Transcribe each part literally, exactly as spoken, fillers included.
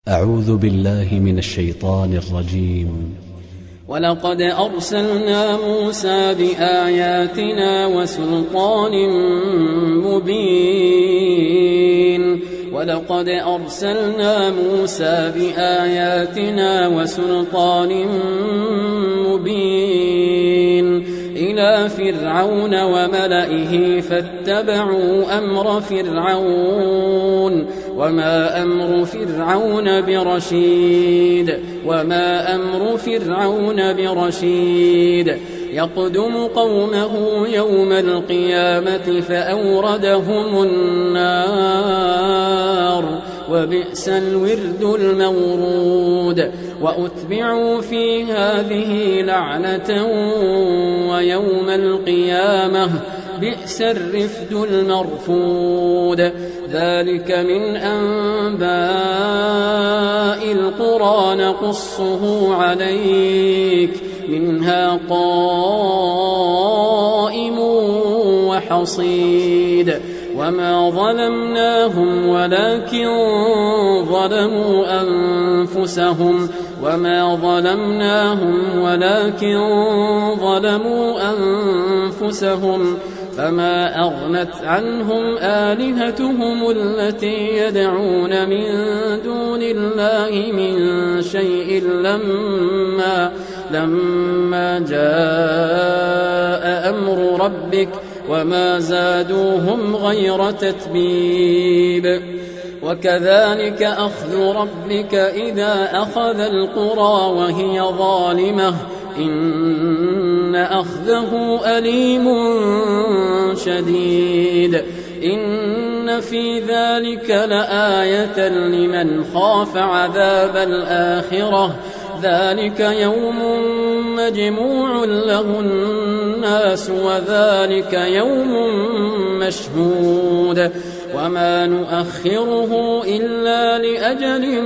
أعوذ بالله من الشيطان الرجيم. ولقد أرسلنا موسى بآياتنا وسلطان مبين ولقد أرسلنا موسى بآياتنا وسلطان مبين إلى فرعون وملئه فاتبعوا أمر فرعون وما أمر فرعون برشيد وما أمر فرعون برشيد يقدم قومه يوم القيامة فأوردهم النار وبئس الورد المورود وأتبعوا في هذه لعنة ويوم القيامة بئس الرفد المرفود ذلك من أنباء القرى نقصه عليك منها قائم وحصيد وما ظلمناهم ولكن ظلموا أنفسهم وما ظلمناهم ولكن ظلموا أنفسهم فما أغنت عنهم آلهتهم التي يدعون من دون الله من شيء لما لما جاء أمر ربك وما زادوهم غير تتبيب وكذلك أخذ ربك إذا أخذ القرى وهي ظالمة إن أخذه أليم شديد إن في ذلك لآية لمن خاف عذاب الآخرة ذلك يوم مجموع له الناس وذلك يوم مشهود وما نؤخره إلا لأجل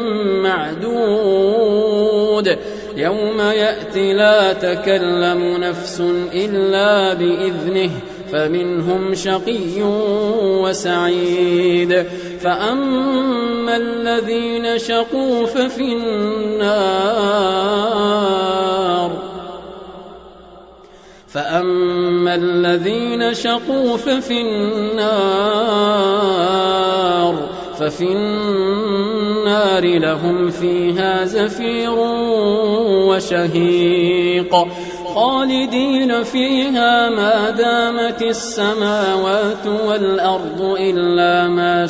معدود يوم يأتي لا تكلم نفس إلا بإذنه فمنهم شقي وسعيد فأما الذين شقوا ففي النار فأما الذين شقوا ففي النار ففي النار لهم فيها زفير وشهيق خالدين فيها ما دامت السماوات والأرض إلا ما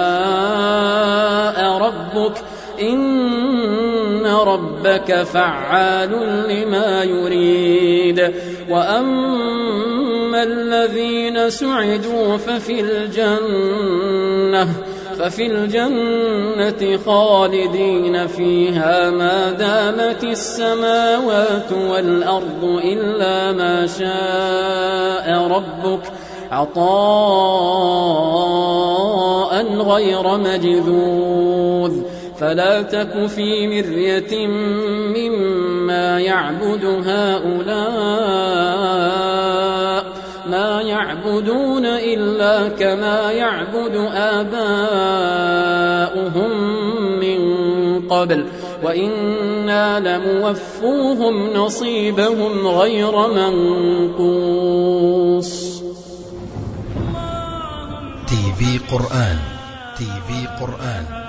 شاء ربك إن ربك فعال لما يريد وأما الذين سعدوا ففي الجنة ففي الجنة خالدين فيها ما دامت السماوات والأرض إلا ما شاء ربك عطاء غير مجذوذ فلا تك في مرية مما يعبد هؤلاء ما يعبدون إلا كما يعبد آباؤهم من قبل وإنا لموفوهم نصيبهم غير منقوص. تي في قرآن تي في قرآن